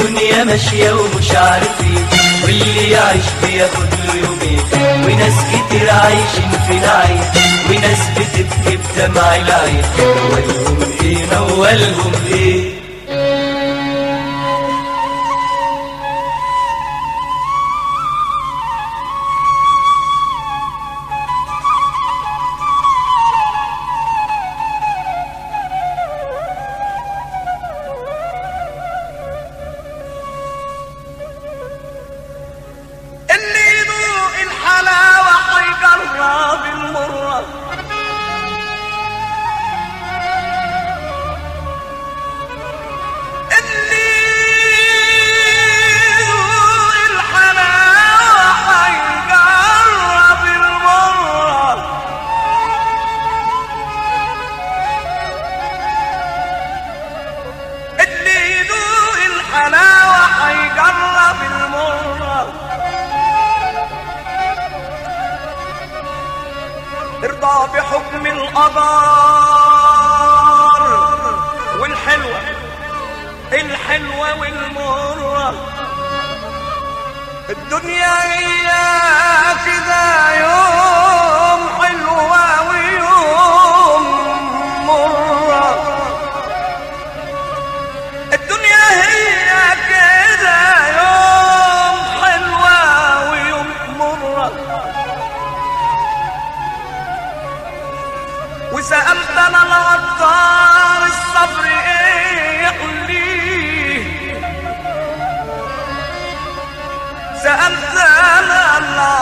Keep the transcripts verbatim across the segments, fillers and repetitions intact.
الدنيا ماشية ومش عارفين، واللي يعيش بياخد له يومين، وناس كتير عايشين في نعيم، وناس بتبكي بدمع العين. نولهم ايه نولهم ايه؟ ارضى بحكم القدر والحلوة الحلوة والمرة، الدنيا هي كذا يوم حلوة ويوم مرة، الدنيا هي كذا يوم حلوة ويوم مرة. وسألت انا العطار الصبر ايه يحليه، سألت انا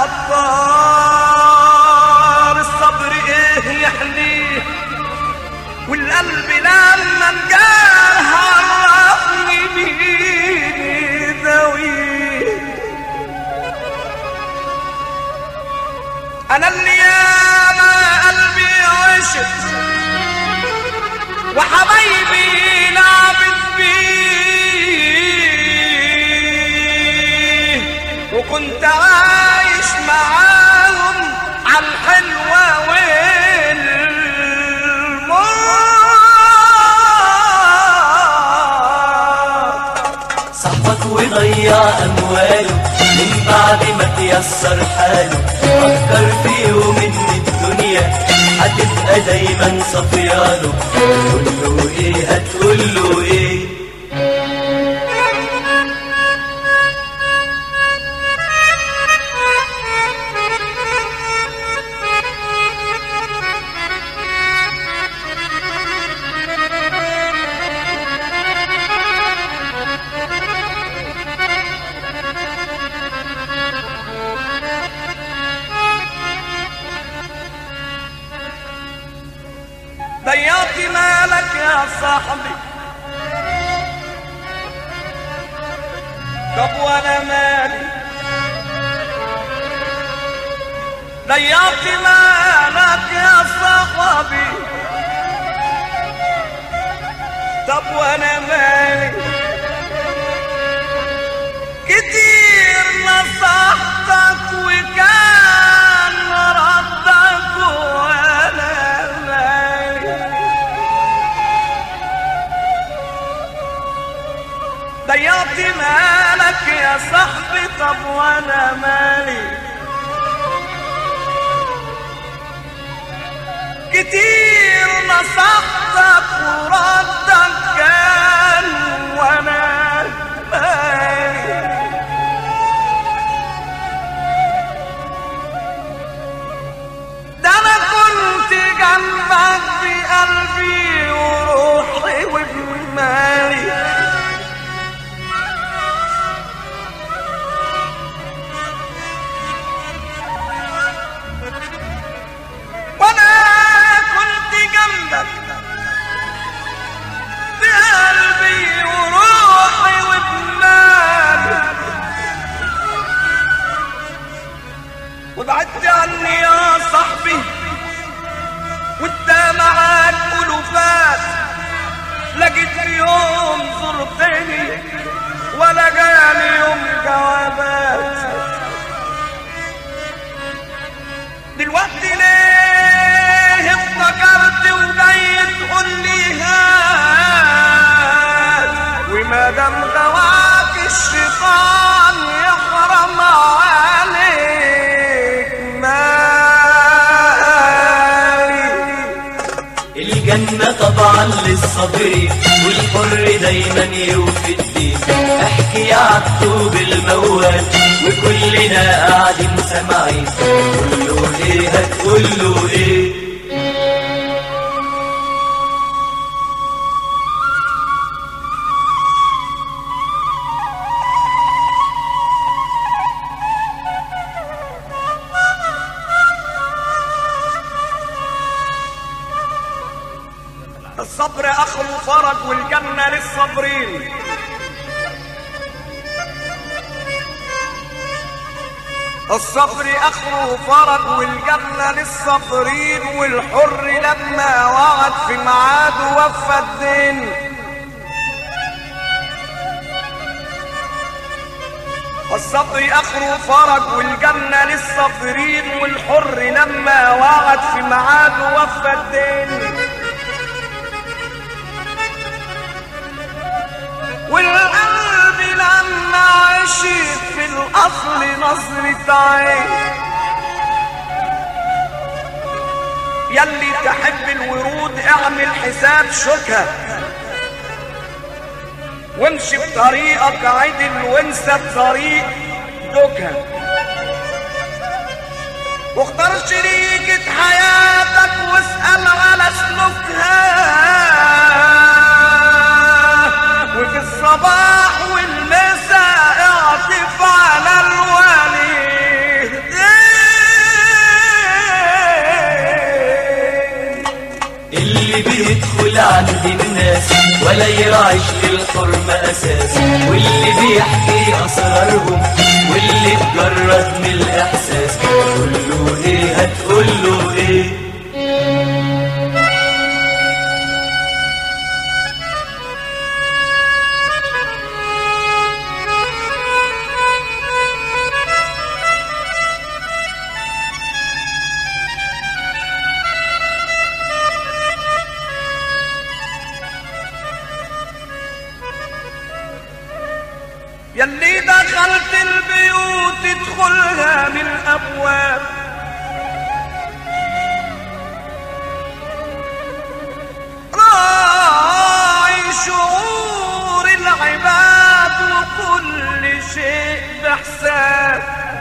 العطار الصبر ايه يحليه، والقلب لما انجال عرفني مين ذويه. انا اللي ياما قلبي عشت وحبايبي لعبت بيه، وكنت عايش معاهم عالحلوة والمرة. صاحبك وضيع أمواله من بعد ما تيسر حاله، فكر في يوم ان الدنيا هتبقى دايما صفياله. هتقوله ايه هتقوله ايه؟ ضيعت مالك يا صاحبي، طب وانا مالي؟ ضيعت مالك يا صاحبي، طب وانا مالي؟ كتير نصحتك وكان ردك وانا مالي. ضيعت مالك يا صاحبي، طب وانا مالي؟ كتير نصحتك وردك كان وانا مالي. ده انا كنت جنبك بقلبي وروحي وبمالي، وانا كنت جنبك بقلبي وروحي الصابرين والحر دايما يوفي الدين. احكي عالطوب الموال وكلنا قاعدين سامعين، قوله ايه هتقوله ايه؟ الصبر اخره فرج والجنة للصابرين. الصبر اخره فرج والجنة للصابرين، والحر لما وعد في ميعاده وفى الدين. الصبر اخره فرج والجنة للصابرين، والحر لما وعد في ميعاده وفى الدين. والقلب لما عشق في الاصل نظرة عين، يلي تحب الورود اعمل حساب شوكها، وامشي بطريقك عدل وانسى الطريق دوكها، واختار شريكة حياتك واسأل على سلوكها، وفي الصباح والمساء اعطف على الوالدين. اللي بيدخل عند الناس ولا يراعيش للحرمة اساس، واللي بيحكي اسرارهم واللي اتجرد من الاحساس، هتقوله ايه هتقوله ايه؟ يلي دخلت البيوت ادخلها من الابواب، راعي شعور العباد وكل شيء بحساب.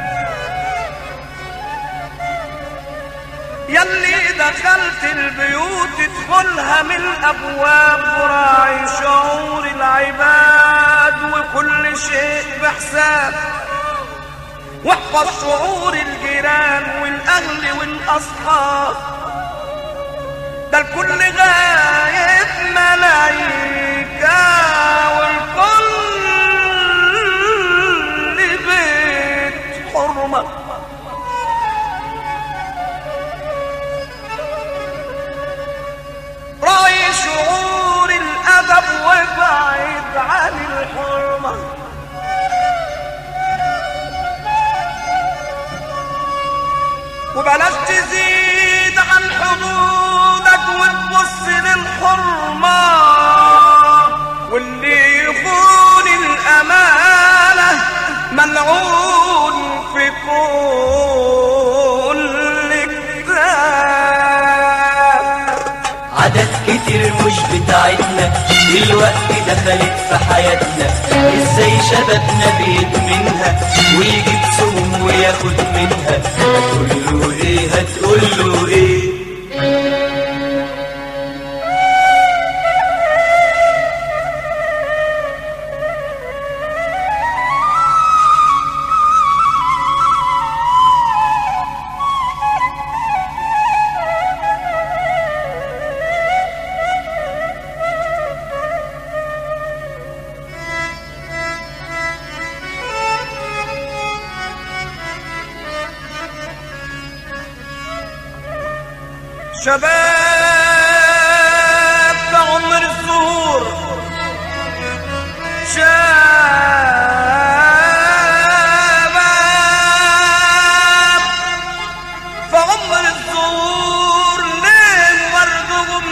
يلي دخلت البيوت ادخلها من الابواب، راعي شعور العباد وكل شيء بحساب. واحفظ شعور الجيران والاهل والاصحاب، ده الكل غايب ملايكة والكل بيت حرمة. راعي شعور الادب وابعد عن الحرمة. وبلاش تزيد عن حدودك وتبص للحرمة، واللي يخون الامانة ملعون في كل كتاب. عادات كتير مش بتاعتنا دلوقتي دخلت في حياتنا، ازاي شبابنا بيدمنها ويجيب سم وياخد منها، هتقوله ايه هتقوله ايه؟ شباب في عمر الزهور، شباب في عمر الزهور، ليل وردهم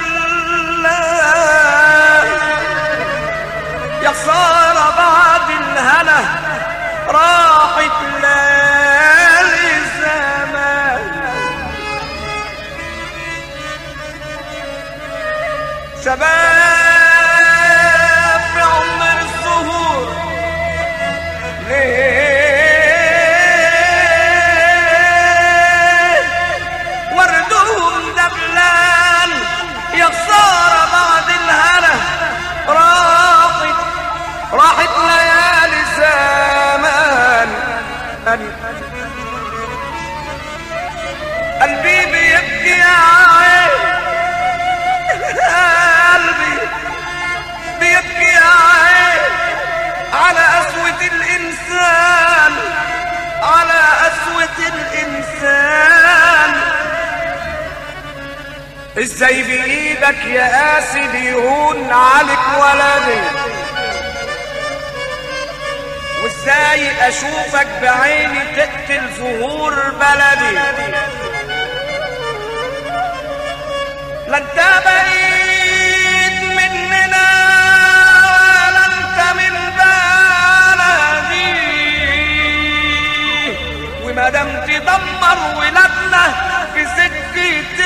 دبلان. يا خسارة بعد الهنا راحت ليالي زمان. شباب في عمر الزهور ليه وردهم دبلان يا خسارة بعد الهنا راحت راحت ليالي زمان. قلبي بيبكي يا عين قلبي بيبكي يا عين على قسوة الإنسان على قسوة الإنسان. ازاي بإيدك يا قاسي بيهون عليك ولدي وازاي اشوفك بعيني تقتل زهور بلدي. لا انت بعيد مننا ولا انت من بلدي وما دام تدمر ولادنا في سكة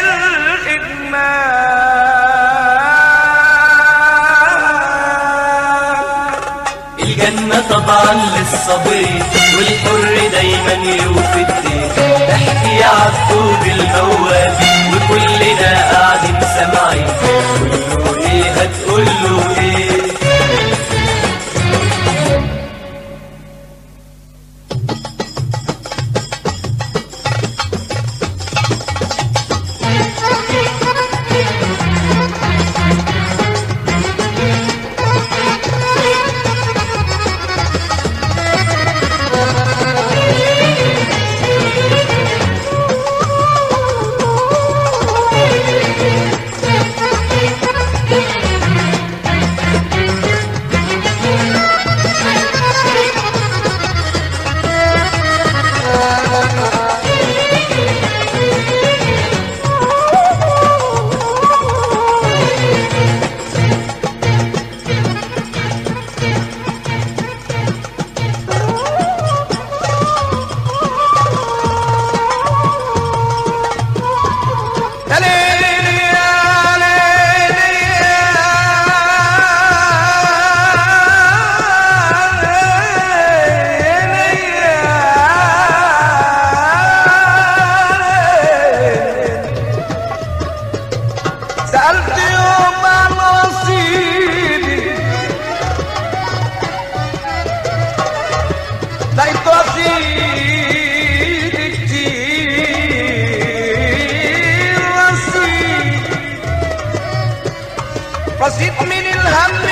الإدمان. الجنة طبعا للصبي والحر دايما يوفي الدين. احكي يا عبدو بالموال وكلنا قاعدين سامعين قوله ايه هتقوله ايه. سألت يوم عن رصيدي لقيت رصيدي كتير رصيد رصيد من الهم